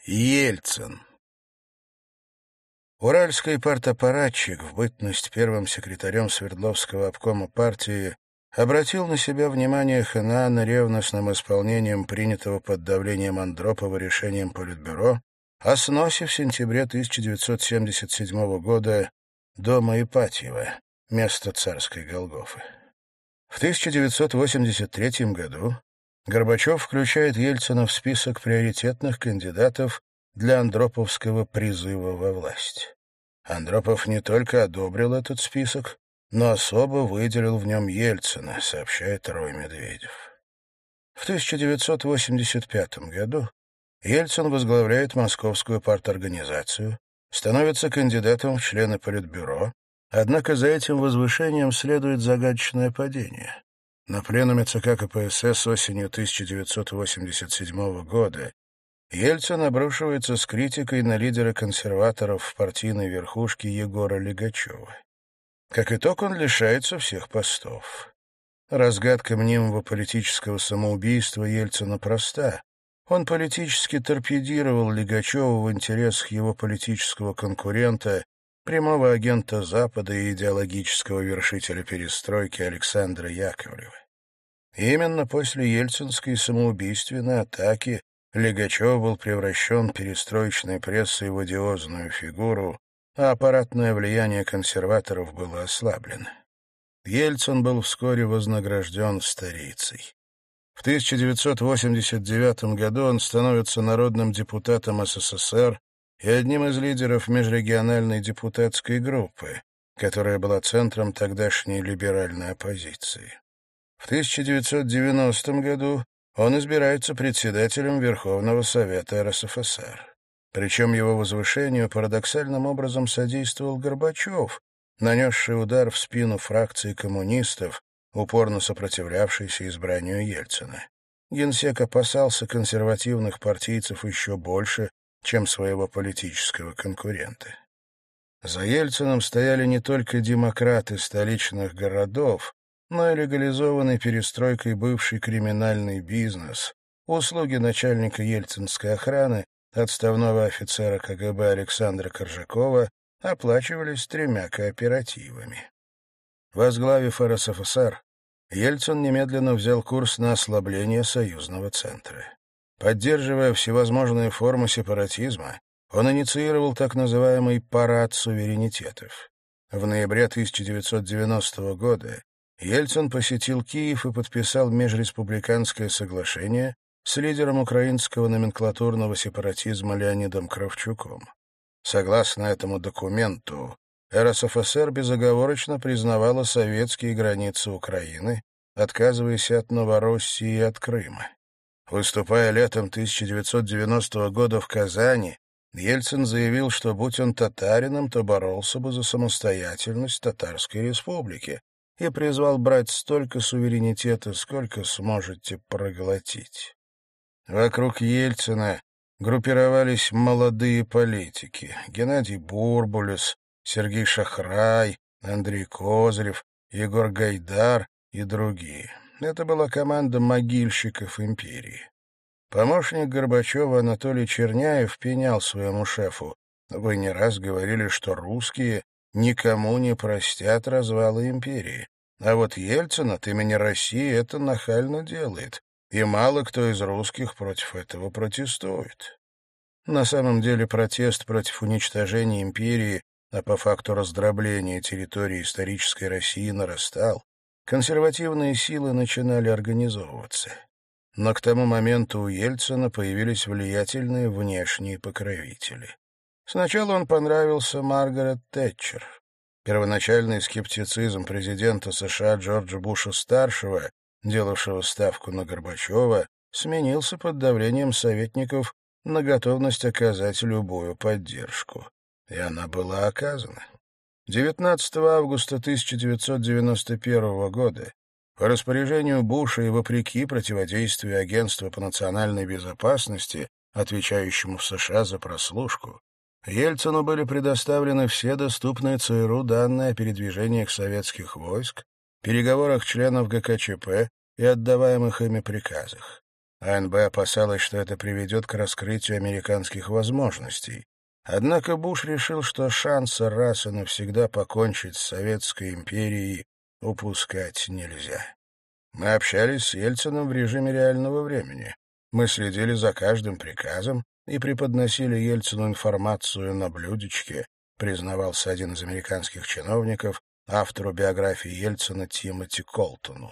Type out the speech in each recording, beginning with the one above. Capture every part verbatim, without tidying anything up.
Ельцин. Уральский партаппаратчик, в бытность первым секретарем Свердловского обкома партии, обратил на себя внимание Ханана ревностным исполнением принятого под давлением Андропова решением Политбюро о сносе в сентябре тысяча девятьсот семьдесят седьмого года дома Ипатьева, место царской Голгофы. В тысяча девятьсот восемьдесят третьем году Горбачев включает Ельцина в список приоритетных кандидатов для андроповского призыва во власть. Андропов не только одобрил этот список, но особо выделил в нем Ельцина, сообщает Рой Медведев. В тысяча девятьсот восемьдесят пятом году Ельцин возглавляет Московскую парторганизацию, становится кандидатом в члены Политбюро, однако за этим возвышением следует загадочное падение. На пленуме ЦК КПСС осенью тысяча девятьсот восемьдесят седьмого года Ельцин обрушивается с критикой на лидера консерваторов в партийной верхушке Егора Лигачева. Как итог, он лишается всех постов. Разгадка мнимого политического самоубийства Ельцина проста. Он политически торпедировал Лигачева в интересах его политического конкурента, прямого агента Запада и идеологического вершителя перестройки Александра Яковлева. Именно после ельцинской самоубийственной атаки Лигачев был превращен перестроечной прессой в одиозную фигуру, а аппаратное влияние консерваторов было ослаблено. Ельцин был вскоре вознагражден старицей. В тысяча девятьсот восемьдесят девятом году он становится народным депутатом СССР и одним из лидеров межрегиональной депутатской группы, которая была центром тогдашней либеральной оппозиции. В тысяча девятьсот девяностом году он избирается председателем Верховного Совета РСФСР. Причем его возвышению парадоксальным образом содействовал Горбачев, нанесший удар в спину фракции коммунистов, упорно сопротивлявшейся избранию Ельцина. Генсек опасался консервативных партийцев еще больше, чем своего политического конкурента. За Ельциным стояли не только демократы столичных городов, но и легализованный перестройкой бывший криминальный бизнес, услуги начальника ельцинской охраны, отставного офицера КГБ Александра Коржакова, оплачивались тремя кооперативами. Возглавив РСФСР, Ельцин немедленно взял курс на ослабление союзного центра. Поддерживая всевозможные формы сепаратизма, он инициировал так называемый «парад суверенитетов». В ноябре тысяча девятьсот девяностого года Ельцин посетил Киев и подписал межреспубликанское соглашение с лидером украинского номенклатурного сепаратизма Леонидом Кравчуком. Согласно этому документу, РСФСР безоговорочно признавала советские границы Украины, отказываясь от Новороссии и от Крыма. Выступая летом тысяча девятьсот девяностого года в Казани, Ельцин заявил, что, будь он татарином, то боролся бы за самостоятельность Татарской Республики и призвал брать столько суверенитета, сколько сможете проглотить. Вокруг Ельцина группировались молодые политики — Геннадий Бурбулис, Сергей Шахрай, Андрей Козырев, Егор Гайдар и другие. Это была команда могильщиков империи. Помощник Горбачева Анатолий Черняев пенял своему шефу: «Вы не раз говорили, что русские никому не простят развала империи. А вот Ельцин от имени России это нахально делает, и мало кто из русских против этого протестует». На самом деле протест против уничтожения империи, а по факту раздробления территории исторической России, нарастал. Консервативные силы начинали организовываться. Но к тому моменту у Ельцина появились влиятельные внешние покровители. Сначала он понравился Маргарет Тэтчер. Первоначальный скептицизм президента США Джорджа Буша-старшего, делавшего ставку на Горбачева, сменился под давлением советников на готовность оказать любую поддержку. И она была оказана. девятнадцатого августа тысяча девятьсот девяносто первого года по распоряжению Буша и вопреки противодействию Агентства по национальной безопасности, отвечающему в США за прослушку, Ельцину были предоставлены все доступные ЦРУ данные о передвижениях советских войск, переговорах членов ГКЧП и отдаваемых ими приказах. АНБ опасалась, что это приведет к раскрытию американских возможностей. Однако Буш решил, что шанса раз и навсегда покончить с Советской империей упускать нельзя. Мы общались с Ельциным в режиме реального времени. Мы следили за каждым приказом и преподносили Ельцину информацию на блюдечке, признавался один из американских чиновников, автору биографии Ельцина Тимоти Колтону.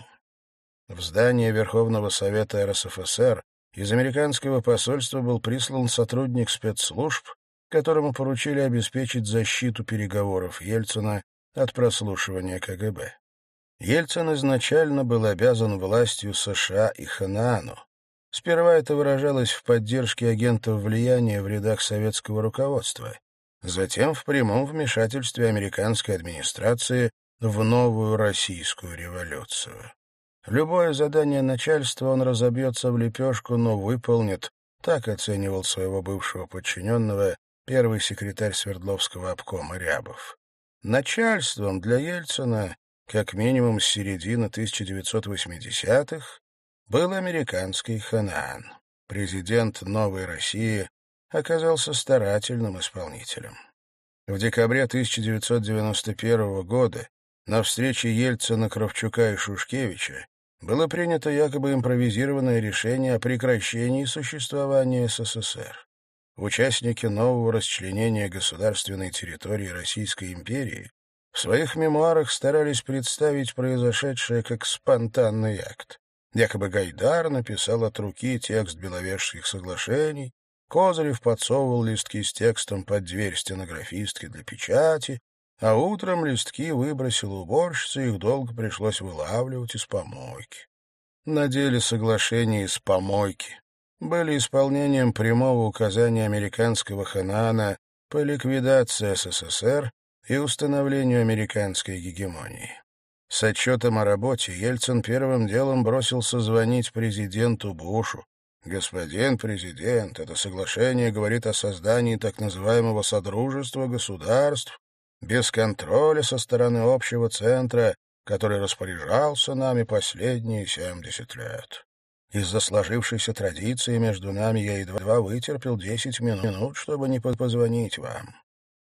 В здание Верховного Совета РСФСР из американского посольства был прислан сотрудник спецслужб, которому поручили обеспечить защиту переговоров Ельцина от прослушивания КГБ. Ельцин изначально был обязан властью США и Ханаану. Сперва это выражалось в поддержке агентов влияния в рядах советского руководства, затем в прямом вмешательстве американской администрации в новую российскую революцию. Любое задание начальства он разобьется в лепешку, но выполнит, так оценивал своего бывшего подчиненного первый секретарь Свердловского обкома Рябов. Начальством для Ельцина, как минимум с середины тысяча девятьсот восьмидесятых, был американский Ханаан. Президент Новой России оказался старательным исполнителем. В декабре тысяча девятьсот девяносто первого года на встрече Ельцина, Кравчука и Шушкевича было принято якобы импровизированное решение о прекращении существования СССР. Участники нового расчленения государственной территории Российской империи в своих мемуарах старались представить произошедшее как спонтанный акт. Якобы Гайдар написал от руки текст Беловежских соглашений, Козырев подсовывал листки с текстом под дверь стенографистки для печати, а утром листки выбросила уборщица, их долго пришлось вылавливать из помойки. На деле соглашения из помойки были исполнением прямого указания американского Ханаана по ликвидации СССР и установлению американской гегемонии. С отчетом о работе Ельцин первым делом бросился звонить президенту Бушу. «Господин президент, это соглашение говорит о создании так называемого Содружества государств без контроля со стороны общего центра, который распоряжался нами последние семьдесят лет. Из-за сложившейся традиции между нами я едва вытерпел десять минут, чтобы не позвонить вам.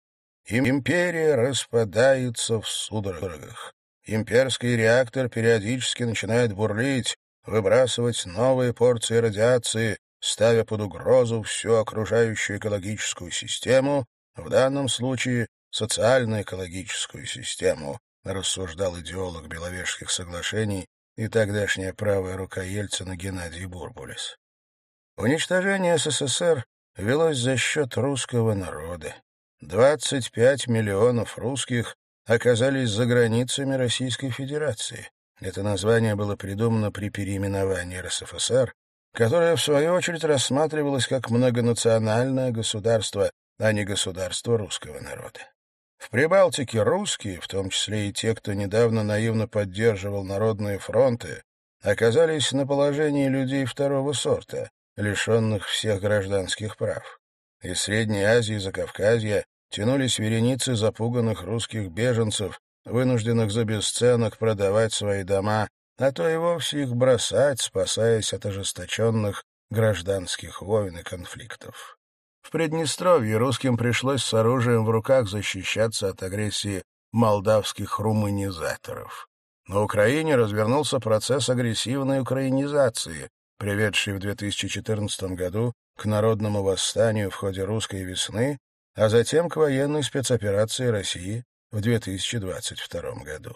Империя распадается в судорогах. Имперский реактор периодически начинает бурлить, выбрасывать новые порции радиации, ставя под угрозу всю окружающую экологическую систему, в данном случае социально-экологическую систему, рассуждал идеолог Беловежских соглашений и тогдашняя правая рука Ельцина Геннадий Бурбулис. Уничтожение СССР велось за счет русского народа. двадцать пять миллионов русских оказались за границами Российской Федерации. Это название было придумано при переименовании РСФСР, которое, в свою очередь, рассматривалось как многонациональное государство, а не государство русского народа. В Прибалтике русские, в том числе и те, кто недавно наивно поддерживал народные фронты, оказались на положении людей второго сорта, лишенных всех гражданских прав. Из Средней Азии и Закавказья тянулись вереницы запуганных русских беженцев, вынужденных за бесценок продавать свои дома, а то и вовсе их бросать, спасаясь от ожесточенных гражданских войн и конфликтов. В Приднестровье русским пришлось с оружием в руках защищаться от агрессии молдавских румынизаторов. На Украине развернулся процесс агрессивной украинизации, приведший в две тысячи четырнадцатом году к народному восстанию в ходе русской весны, а затем к военной спецоперации России в две тысячи двадцать втором году.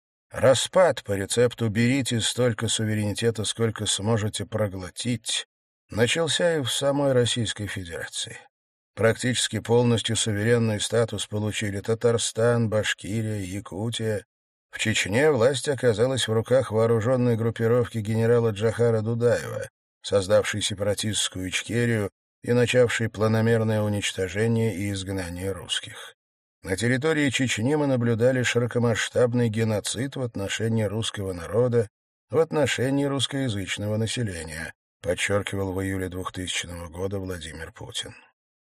Распад по рецепту «берите столько суверенитета, сколько сможете проглотить» начался и в самой Российской Федерации. Практически полностью суверенный статус получили Татарстан, Башкирия, Якутия. В Чечне власть оказалась в руках вооруженной группировки генерала Джохара Дудаева, создавшей сепаратистскую Ичкерию и начавшей планомерное уничтожение и изгнание русских. На территории Чечни мы наблюдали широкомасштабный геноцид в отношении русского народа, в отношении русскоязычного населения, подчеркивал в июле двухтысячного года Владимир Путин.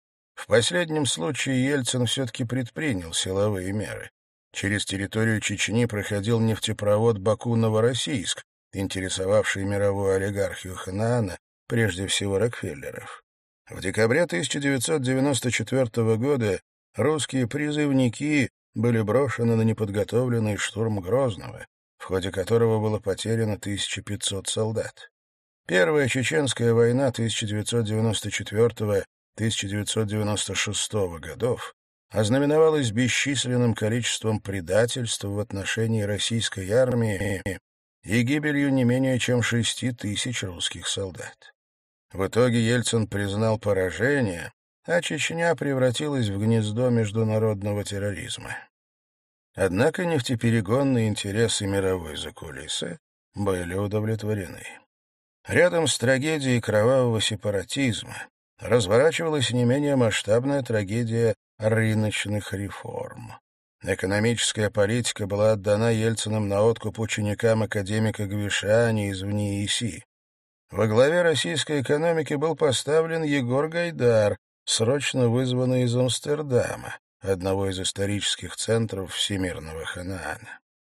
В последнем случае Ельцин все-таки предпринял силовые меры. Через территорию Чечни проходил нефтепровод Баку-Новороссийск, интересовавший мировую олигархию Ханаана, прежде всего Рокфеллеров. В декабре тысяча девятьсот девяносто четвёртого года русские призывники были брошены на неподготовленный штурм Грозного, в ходе которого было потеряно тысяча пятьсот солдат. Первая Чеченская война тысяча девятьсот девяносто четвёртого — тысяча девятьсот девяносто шестого годов ознаменовалась бесчисленным количеством предательств в отношении российской армии и гибелью не менее чем шести тысяч русских солдат. В итоге Ельцин признал поражение, а Чечня превратилась в гнездо международного терроризма. Однако нефтеперегонные интересы мировой закулисы были удовлетворены. Рядом с трагедией кровавого сепаратизма разворачивалась не менее масштабная трагедия рыночных реформ. Экономическая политика была отдана Ельциным на откуп ученикам академика Гвишани из ВНИИСИ. Во главе российской экономики был поставлен Егор Гайдар, срочно вызванный из Амстердама, одного из исторических центров всемирного Ханаана.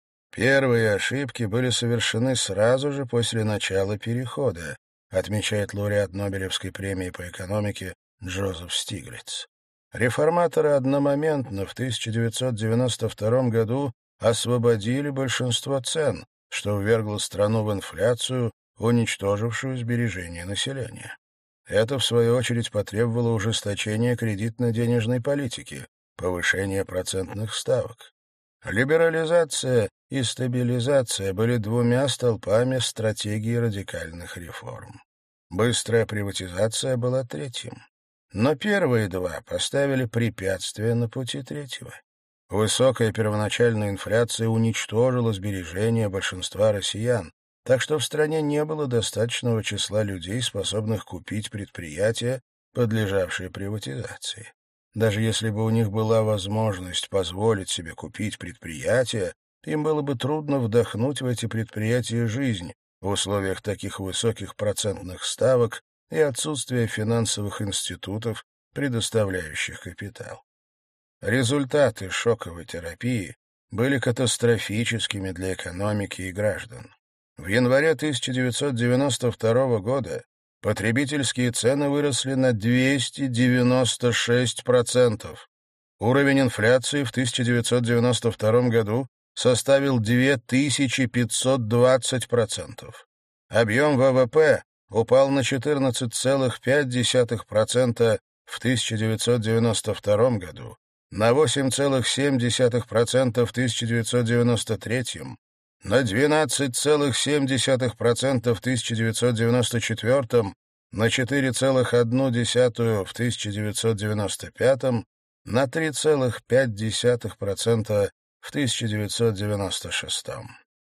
Первые ошибки были совершены сразу же после начала перехода, отмечает лауреат Нобелевской премии по экономике Джозеф Стиглиц. Реформаторы одномоментно в тысяча девятьсот девяносто втором году освободили большинство цен, что ввергло страну в инфляцию, уничтожившую сбережения населения. Это, в свою очередь, потребовало ужесточения кредитно-денежной политики, повышения процентных ставок. Либерализация и стабилизация были двумя столпами стратегии радикальных реформ. Быстрая приватизация была третьим. Но первые два поставили препятствия на пути третьего. Высокая первоначальная инфляция уничтожила сбережения большинства россиян, так что в стране не было достаточного числа людей, способных купить предприятия, подлежавшие приватизации. Даже если бы у них была возможность позволить себе купить предприятия, им было бы трудно вдохнуть в эти предприятия жизнь в условиях таких высоких процентных ставок и отсутствия финансовых институтов, предоставляющих капитал. Результаты шоковой терапии были катастрофическими для экономики и граждан. В январе тысяча девятьсот девяносто второго года потребительские цены выросли на двести девяносто шесть процентов. Уровень инфляции в тысяча девятьсот девяносто втором году составил две тысячи пятьсот двадцать процентов. Объем ВВП упал на четырнадцать целых пять десятых процента в тысяча девятьсот девяносто втором году, на восемь целых семь десятых процента в тысяча девятьсот девяносто третьем, на двенадцать целых семь десятых процента в тысяча девятьсот девяносто четвёртом, на четыре целых одну десятую в тысяча девятьсот девяносто пятом, на три целых пять десятых процента в тысяча девятьсот девяносто шестом.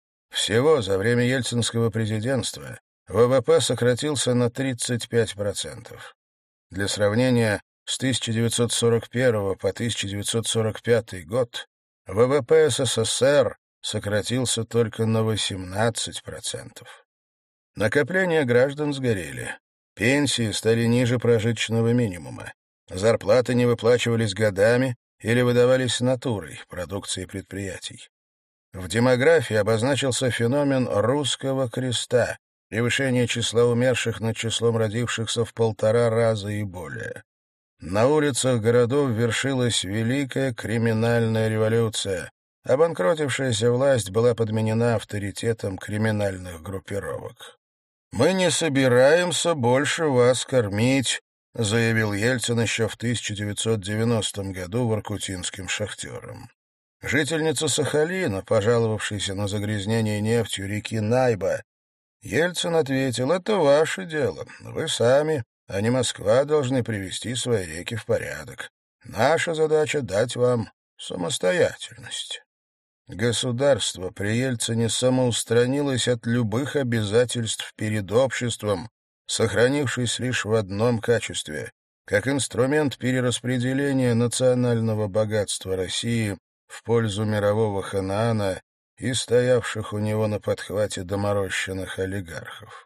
Всего за время ельцинского президентства ВВП сократился на тридцать пять процентов. Для сравнения, с тысяча девятьсот сорок первого по тысяча девятьсот сорок пятый год ВВП СССР сократился только на восемнадцать процентов. Накопления граждан сгорели. Пенсии стали ниже прожиточного минимума. Зарплаты не выплачивались годами или выдавались натурой, продукцией предприятий. В демографии обозначился феномен «русского креста», превышение числа умерших над числом родившихся в полтора раза и более. На улицах городов вершилась великая криминальная революция. Обанкротившаяся власть была подменена авторитетом криминальных группировок. «Мы не собираемся больше вас кормить», — заявил Ельцин еще в тысяча девятьсот девяностом году воркутинским шахтерам. Жительница Сахалина, пожаловавшаяся на загрязнение нефтью реки Найба, Ельцин ответил: «Это ваше дело. Вы сами, а не Москва, должны привести свои реки в порядок. Наша задача — дать вам самостоятельность». Государство при Ельцине самоустранилось от любых обязательств перед обществом, сохранившись лишь в одном качестве — как инструмент перераспределения национального богатства России в пользу мирового Ханаана и стоявших у него на подхвате доморощенных олигархов.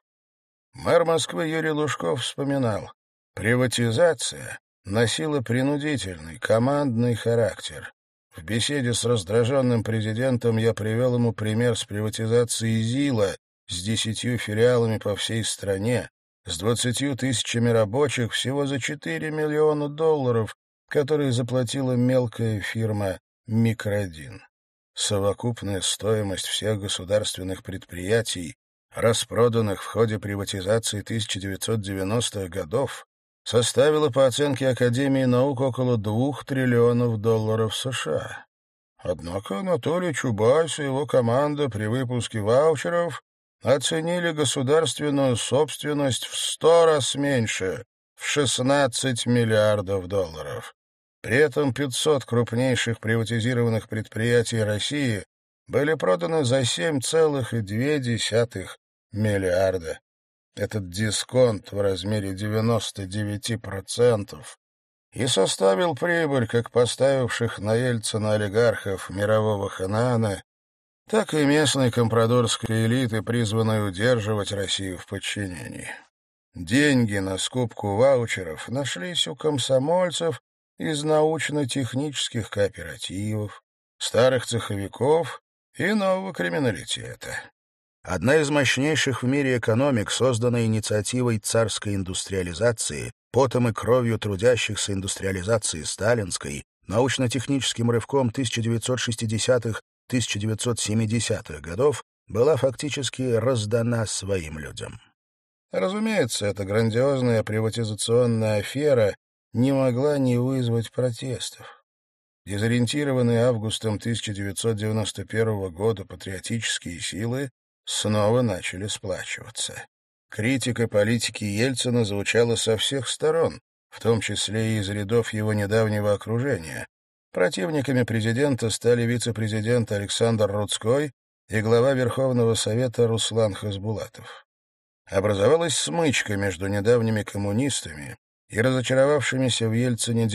Мэр Москвы Юрий Лужков вспоминал: «Приватизация носила принудительный, командный характер. В беседе с раздраженным президентом я привел ему пример с приватизацией ЗИЛа с десятью филиалами по всей стране, с двадцатью тысячами рабочих всего за четыре миллиона долларов, которые заплатила мелкая фирма «Микродин». Совокупная стоимость всех государственных предприятий, распроданных в ходе приватизации тысяча девятьсот девяностых годов, составила по оценке Академии наук около двух триллионов долларов США. Однако Анатолий Чубайс и его команда при выпуске ваучеров оценили государственную собственность в сто раз меньше, в шестнадцать миллиардов долларов. При этом пятьсот крупнейших приватизированных предприятий России были проданы за семь целых две десятых миллиарда. Этот дисконт в размере девяноста девяти процентов и составил прибыль как поставивших на Ельцина олигархов мирового Ханаана, так и местной компрадорской элиты, призванной удерживать Россию в подчинении. Деньги на скупку ваучеров нашлись у комсомольцев из научно-технических кооперативов, старых цеховиков и нового криминалитета. Одна из мощнейших в мире экономик, созданная инициативой царской индустриализации, потом и кровью трудящихся индустриализации сталинской, научно-техническим рывком тысяча девятьсот шестидесятых — тысяча девятьсот семидесятых годов, была фактически раздана своим людям. Разумеется, эта грандиозная приватизационная афера не могла не вызвать протестов. Дезориентированные августом тысяча девятьсот девяносто первого года патриотические силы снова начали сплачиваться. Критика политики Ельцина звучала со всех сторон, в том числе и из рядов его недавнего окружения. Противниками президента стали вице-президент Александр Рудской и глава Верховного Совета Руслан Хасбулатов. Образовалась смычка между недавними коммунистами и разочаровавшимися в Ельцине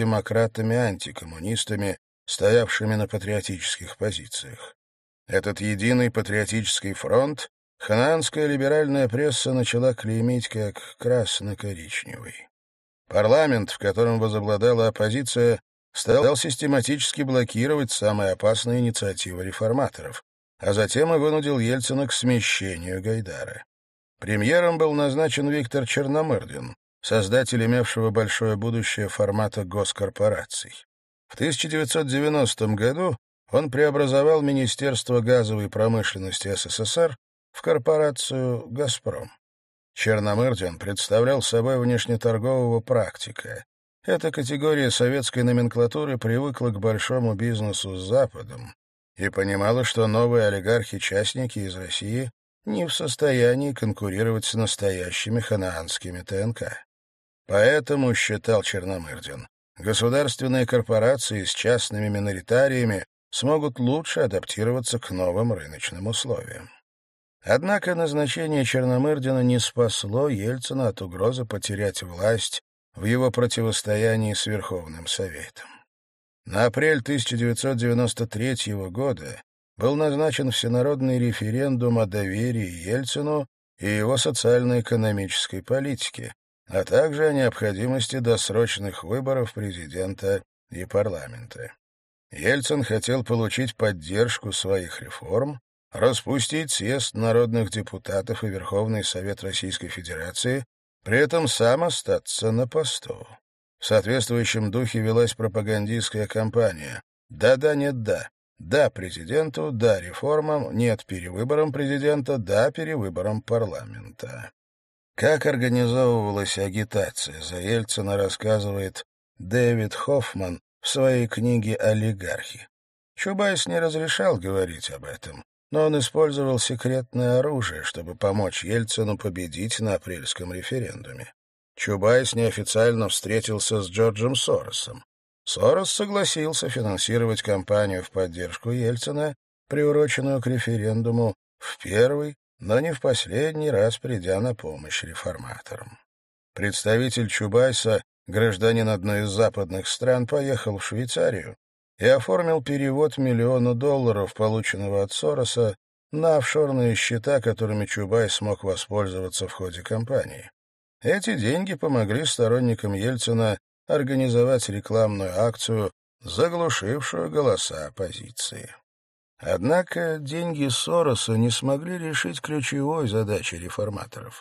демократами-антикоммунистами, стоявшими на патриотических позициях. Этот единый патриотический фронт ханаанская либеральная пресса начала клеймить как красно-коричневый. Парламент, в котором возобладала оппозиция, стал систематически блокировать самые опасные инициативы реформаторов, а затем и вынудил Ельцина к смещению Гайдара. Премьером был назначен Виктор Черномырдин, создатель имевшего большое будущее формата госкорпораций. В тысяча девятьсот девяностом году он преобразовал Министерство газовой промышленности СССР в корпорацию «Газпром». Черномырдин представлял собой внешнеторгового практика. Эта категория советской номенклатуры привыкла к большому бизнесу с Западом и понимала, что новые олигархи-частники из России не в состоянии конкурировать с настоящими ханаанскими ТНК. Поэтому, считал Черномырдин, государственные корпорации с частными миноритариями смогут лучше адаптироваться к новым рыночным условиям. Однако назначение Черномырдина не спасло Ельцина от угрозы потерять власть в его противостоянии с Верховным Советом. На апрель тысяча девятьсот девяносто третьего года был назначен всенародный референдум о доверии Ельцину и его социально-экономической политике, а также о необходимости досрочных выборов президента и парламента. Ельцин хотел получить поддержку своих реформ, распустить съезд народных депутатов и Верховный Совет Российской Федерации, при этом сам остаться на посту. В соответствующем духе велась пропагандистская кампания «Да-да, нет-да», «Да президенту», «Да реформам», «Нет перевыборам президента», «Да перевыборам парламента». Как организовывалась агитация за Ельцина, рассказывает Дэвид Хоффман в своей книге «Олигархи». Чубайс не разрешал говорить об этом, но он использовал секретное оружие, чтобы помочь Ельцину победить на апрельском референдуме. Чубайс неофициально встретился с Джорджем Соросом. Сорос согласился финансировать кампанию в поддержку Ельцина, приуроченную к референдуму, в первый, но не в последний раз придя на помощь реформаторам. Представитель Чубайса, гражданин одной из западных стран, поехал в Швейцарию и оформил перевод миллиона долларов, полученного от Сороса, на офшорные счета, которыми Чубайс смог воспользоваться в ходе кампании. Эти деньги помогли сторонникам Ельцина организовать рекламную акцию, заглушившую голоса оппозиции. Однако деньги Сороса не смогли решить ключевой задачи реформаторов.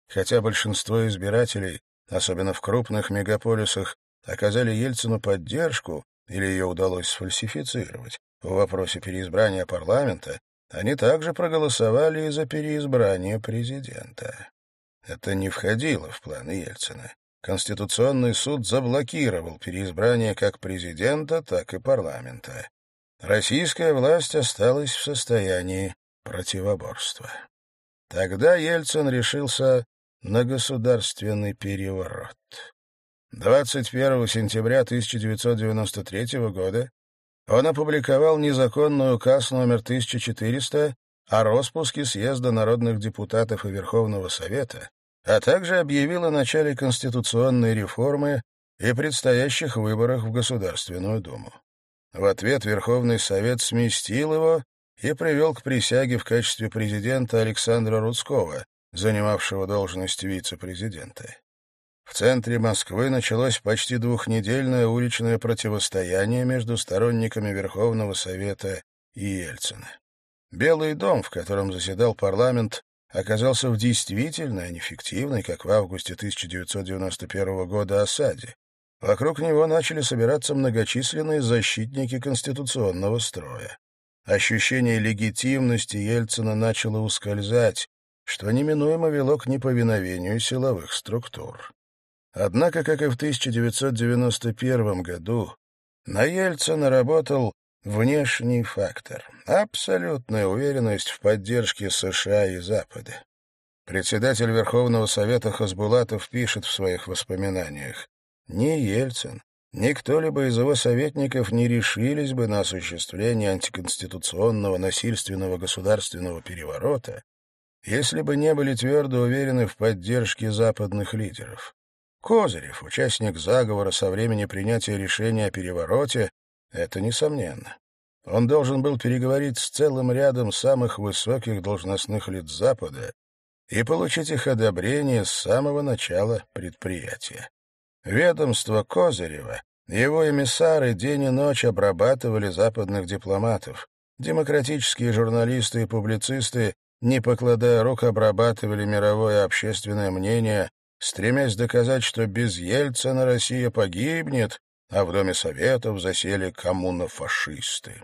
Хотя большинство избирателей, особенно в крупных мегаполисах, оказали Ельцину поддержку или ее удалось сфальсифицировать в вопросе переизбрания парламента, они также проголосовали и за переизбрание президента. Это не входило в планы Ельцина. Конституционный суд заблокировал переизбрание как президента, так и парламента. Российская власть осталась в состоянии противоборства. Тогда Ельцин решился на государственный переворот. двадцать первого сентября тысяча девятьсот девяносто третьего года он опубликовал незаконный указ номер тысяча четыреста о распуске съезда народных депутатов и Верховного Совета, а также объявил о начале конституционной реформы и предстоящих выборах в Государственную Думу. В ответ Верховный Совет сместил его и привел к присяге в качестве президента Александра Рудского, занимавшего должность вице-президента. В центре Москвы началось почти двухнедельное уличное противостояние между сторонниками Верховного Совета и Ельцина. Белый дом, в котором заседал парламент, оказался в действительной, а не фиктивной, как в августе тысяча девятьсот девяносто первого года, осаде. Вокруг него начали собираться многочисленные защитники конституционного строя. Ощущение легитимности Ельцина начало ускользать, что неминуемо вело к неповиновению силовых структур. Однако, как и в тысяча девятьсот девяносто первом году, на Ельцина работал внешний фактор — абсолютная уверенность в поддержке США и Запада. Председатель Верховного Совета Хасбулатов пишет в своих воспоминаниях: «Ни Ельцин, ни кто-либо из его советников не решились бы на осуществление антиконституционного насильственного государственного переворота, если бы не были твердо уверены в поддержке западных лидеров. Козырев, участник заговора со времени принятия решения о перевороте, это несомненно. Он должен был переговорить с целым рядом самых высоких должностных лиц Запада и получить их одобрение с самого начала предприятия. Ведомство Козырева, его эмиссары день и ночь обрабатывали западных дипломатов. Демократические журналисты и публицисты, не покладая рук, обрабатывали мировое общественное мнение, стремясь доказать, что без Ельцина Россия погибнет, а в Доме Советов засели коммунофашисты.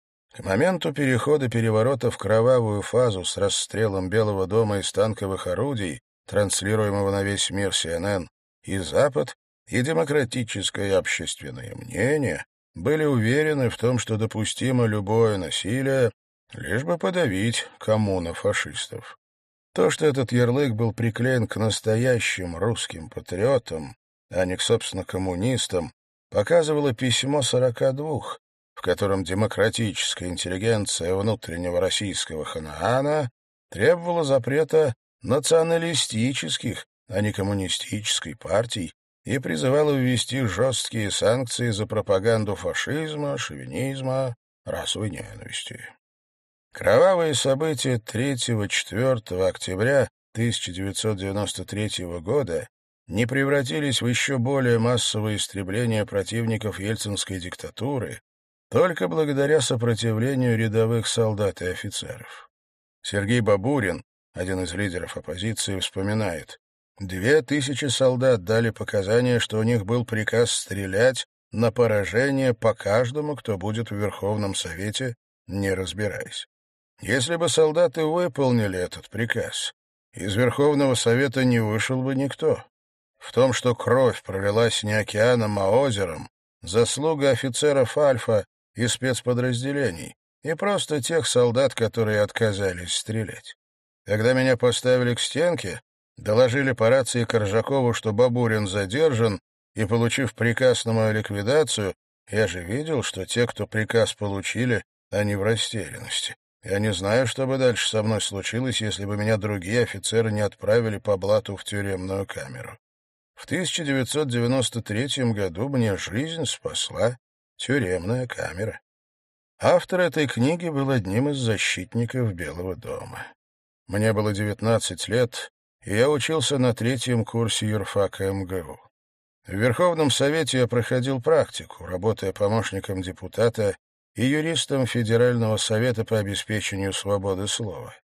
К моменту перехода переворота в кровавую фазу с расстрелом Белого дома из танковых орудий, транслируемого на весь мир Си Эн Эн, и Запад, и демократическое общественное мнение были уверены в том, что допустимо любое насилие, лишь бы подавить коммунофашистов. То, что этот ярлык был приклеен к настоящим русским патриотам, а не к, собственно, коммунистам, показывало письмо сорока двух, в котором демократическая интеллигенция внутреннего российского Ханаана требовала запрета националистических, а не коммунистической партий и призывала ввести жесткие санкции за пропаганду фашизма, шовинизма, расовой ненависти. Кровавые события третьего-четвёртого октября тысяча девятьсот девяносто третьего года не превратились в еще более массовое истребление противников ельцинской диктатуры только благодаря сопротивлению рядовых солдат и офицеров. Сергей Бабурин, один из лидеров оппозиции, вспоминает: «Две тысячи солдат дали показания, что у них был приказ стрелять на поражение по каждому, кто будет в Верховном Совете, не разбираясь. Если бы солдаты выполнили этот приказ, из Верховного Совета не вышел бы никто. В том, что кровь пролилась не океаном, а озером, заслуга офицеров Альфа и спецподразделений, и просто тех солдат, которые отказались стрелять. Когда меня поставили к стенке, доложили по рации Коржакову, что Бабурин задержан, и, получив приказ на мою ликвидацию, я же видел, что те, кто приказ получили, они в растерянности. Я не знаю, что бы дальше со мной случилось, если бы меня другие офицеры не отправили по блату в тюремную камеру. В тысяча девятьсот девяносто третьем году мне жизнь спасла тюремная камера». Автор этой книги был одним из защитников Белого дома. Мне было девятнадцать лет, и я учился на третьем курсе юрфака эм гэ у. В Верховном Совете я проходил практику, работая помощником депутата и юристом Федерального совета по обеспечению свободы слова.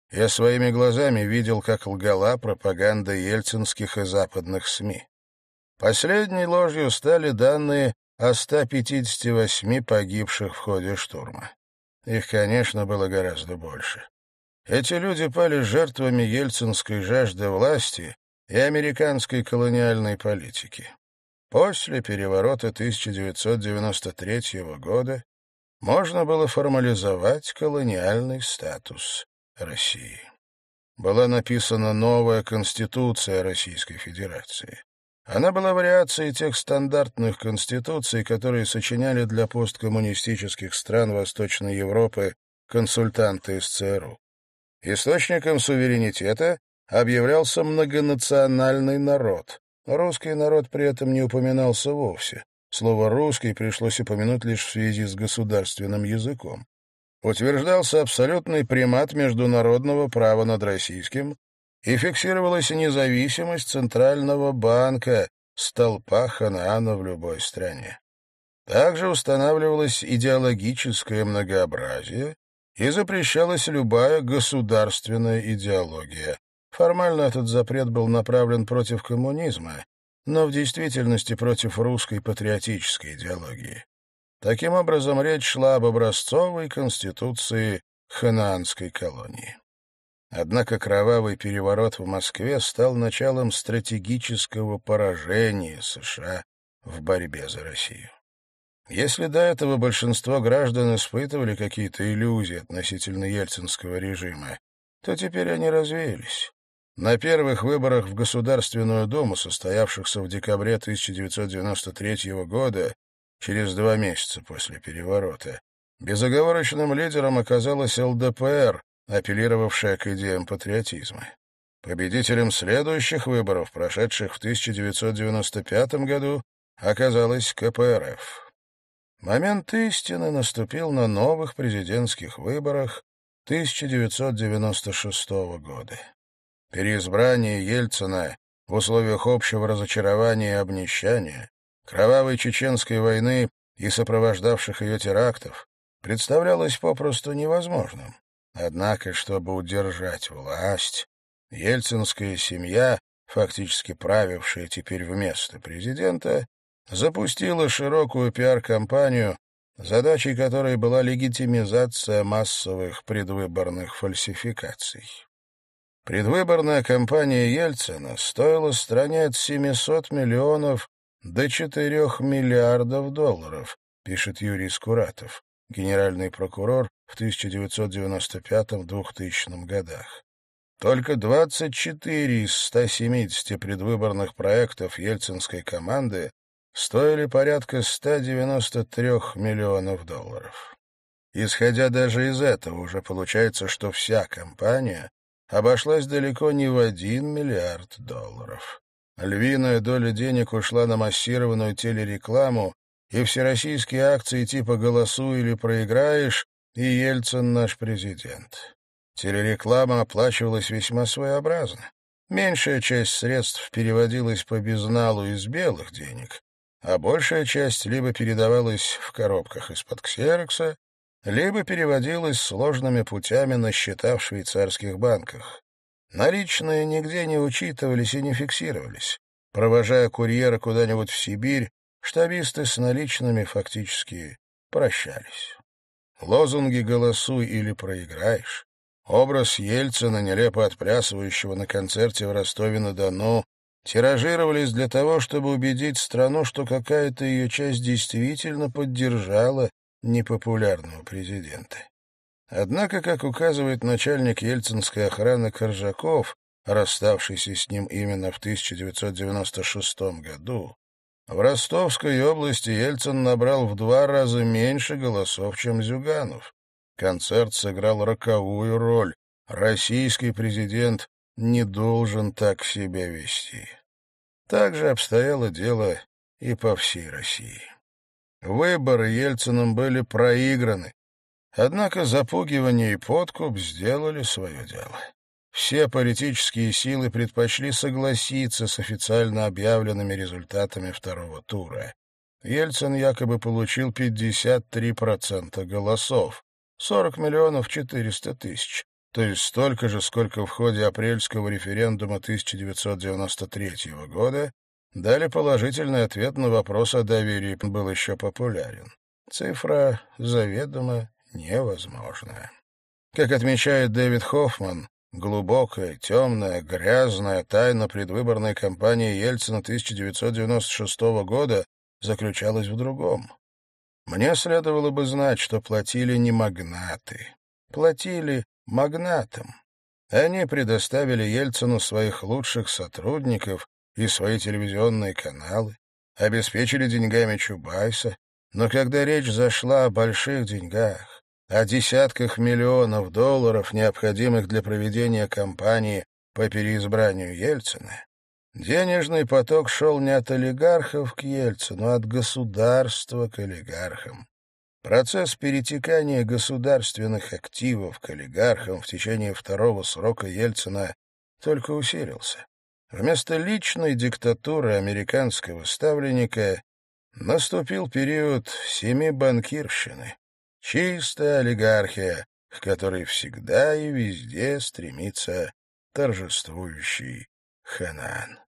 Я своими глазами видел, как лгала пропаганда ельцинских и западных СМИ. Последней ложью стали данные о ста пятидесяти восьми погибших в ходе штурма. Их, конечно, было гораздо больше. Эти люди пали жертвами ельцинской жажды власти и американской колониальной политики. После переворота тысяча девятьсот девяносто третьего года можно было формализовать колониальный статус России. Была написана новая Конституция Российской Федерации. Она была вариацией тех стандартных конституций, которые сочиняли для посткоммунистических стран Восточной Европы консультанты из ЦРУ. Источником суверенитета объявлялся многонациональный народ. Русский народ при этом не упоминался вовсе. Слово «русский» пришлось упомянуть лишь в связи с государственным языком. Утверждался абсолютный примат международного права над российским, и фиксировалась независимость Центрального банка, столпа Ханаана в любой стране. Также устанавливалось идеологическое многообразие и запрещалась любая государственная идеология. Формально этот запрет был направлен против коммунизма, но в действительности против русской патриотической идеологии. Таким образом, речь шла об образцовой конституции ханаанской колонии. Однако кровавый переворот в Москве стал началом стратегического поражения США в борьбе за Россию. Если до этого большинство граждан испытывали какие-то иллюзии относительно ельцинского режима, то теперь они развеялись. На первых выборах в Государственную Думу, состоявшихся в декабре тысяча девятьсот девяносто третьего года, через два месяца после переворота, безоговорочным лидером оказалась эл дэ пэ эр, апеллировавшая к идеям патриотизма. Победителем следующих выборов, прошедших в тысяча девятьсот девяносто пятом году, оказалась ка пэ эр эф. Момент истины наступил на новых президентских выборах тысяча девятьсот девяносто шестого года. Переизбрание Ельцина в условиях общего разочарования и обнищания, кровавой чеченской войны и сопровождавших ее терактов представлялось попросту невозможным. Однако, чтобы удержать власть, ельцинская семья, фактически правившая теперь вместо президента, запустила широкую пиар-кампанию, задачей которой была легитимизация массовых предвыборных фальсификаций. Предвыборная кампания Ельцина стоила стране от семисот миллионов до четырёх миллиардов долларов, пишет Юрий Скуратов, генеральный прокурор в тысяча девятьсот девяносто пятом — двухтысячном годах. Только двадцать четыре из ста семидесяти предвыборных проектов ельцинской команды стоили порядка ста девяноста трёх миллионов долларов. Исходя даже из этого, уже получается, что вся кампания обошлась далеко не в один миллиард долларов. Львиная доля денег ушла на массированную телерекламу и всероссийские акции типа «Голосуй или проиграешь» и «Ельцин наш президент». Телереклама оплачивалась весьма своеобразно. Меньшая часть средств переводилась по безналу из белых денег, а большая часть либо передавалась в коробках из-под ксерокса, либо переводилась сложными путями на счета в швейцарских банках. Наличные нигде не учитывались и не фиксировались. Провожая курьера куда-нибудь в Сибирь, штабисты с наличными фактически прощались. Лозунги «Голосуй или проиграешь», образ Ельцина, нелепо отплясывающего на концерте в Ростове-на-Дону, тиражировались для того, чтобы убедить страну, что какая-то ее часть действительно поддержала непопулярного президента. Однако, как указывает начальник ельцинской охраны Коржаков, расставшийся с ним именно в тысяча девятьсот девяносто шестом году, в Ростовской области Ельцин набрал в два раза меньше голосов, чем Зюганов. Концерт сыграл роковую роль. Российский президент не должен так себя вести. Так же обстояло дело и по всей России. Выборы Ельциным были проиграны, однако запугивание и подкуп сделали свое дело. Все политические силы предпочли согласиться с официально объявленными результатами второго тура. Ельцин якобы получил пятьдесят три процента голосов, сорок миллионов четыреста тысяч, то есть столько же, сколько в ходе апрельского референдума тысяча девятьсот девяносто третьего года, дали положительный ответ на вопрос о доверии, был еще популярен. Цифра заведомо невозможная. Как отмечает Дэвид Хоффман, глубокая, темная, грязная тайна предвыборной кампании Ельцина тысяча девятьсот девяносто шестого года заключалась в другом. Мне следовало бы знать, что платили не магнаты. Платили магнатам. Они предоставили Ельцину своих лучших сотрудников и свои телевизионные каналы, обеспечили деньгами Чубайса, но когда речь зашла о больших деньгах, о десятках миллионов долларов, необходимых для проведения кампании по переизбранию Ельцина, денежный поток шел не от олигархов к Ельцину, а от государства к олигархам. Процесс перетекания государственных активов к олигархам в течение второго срока Ельцина только усилился. Вместо личной диктатуры американского ставленника наступил период семибанкирщины, чистая олигархия, к которой всегда и везде стремится торжествующий Ханаан.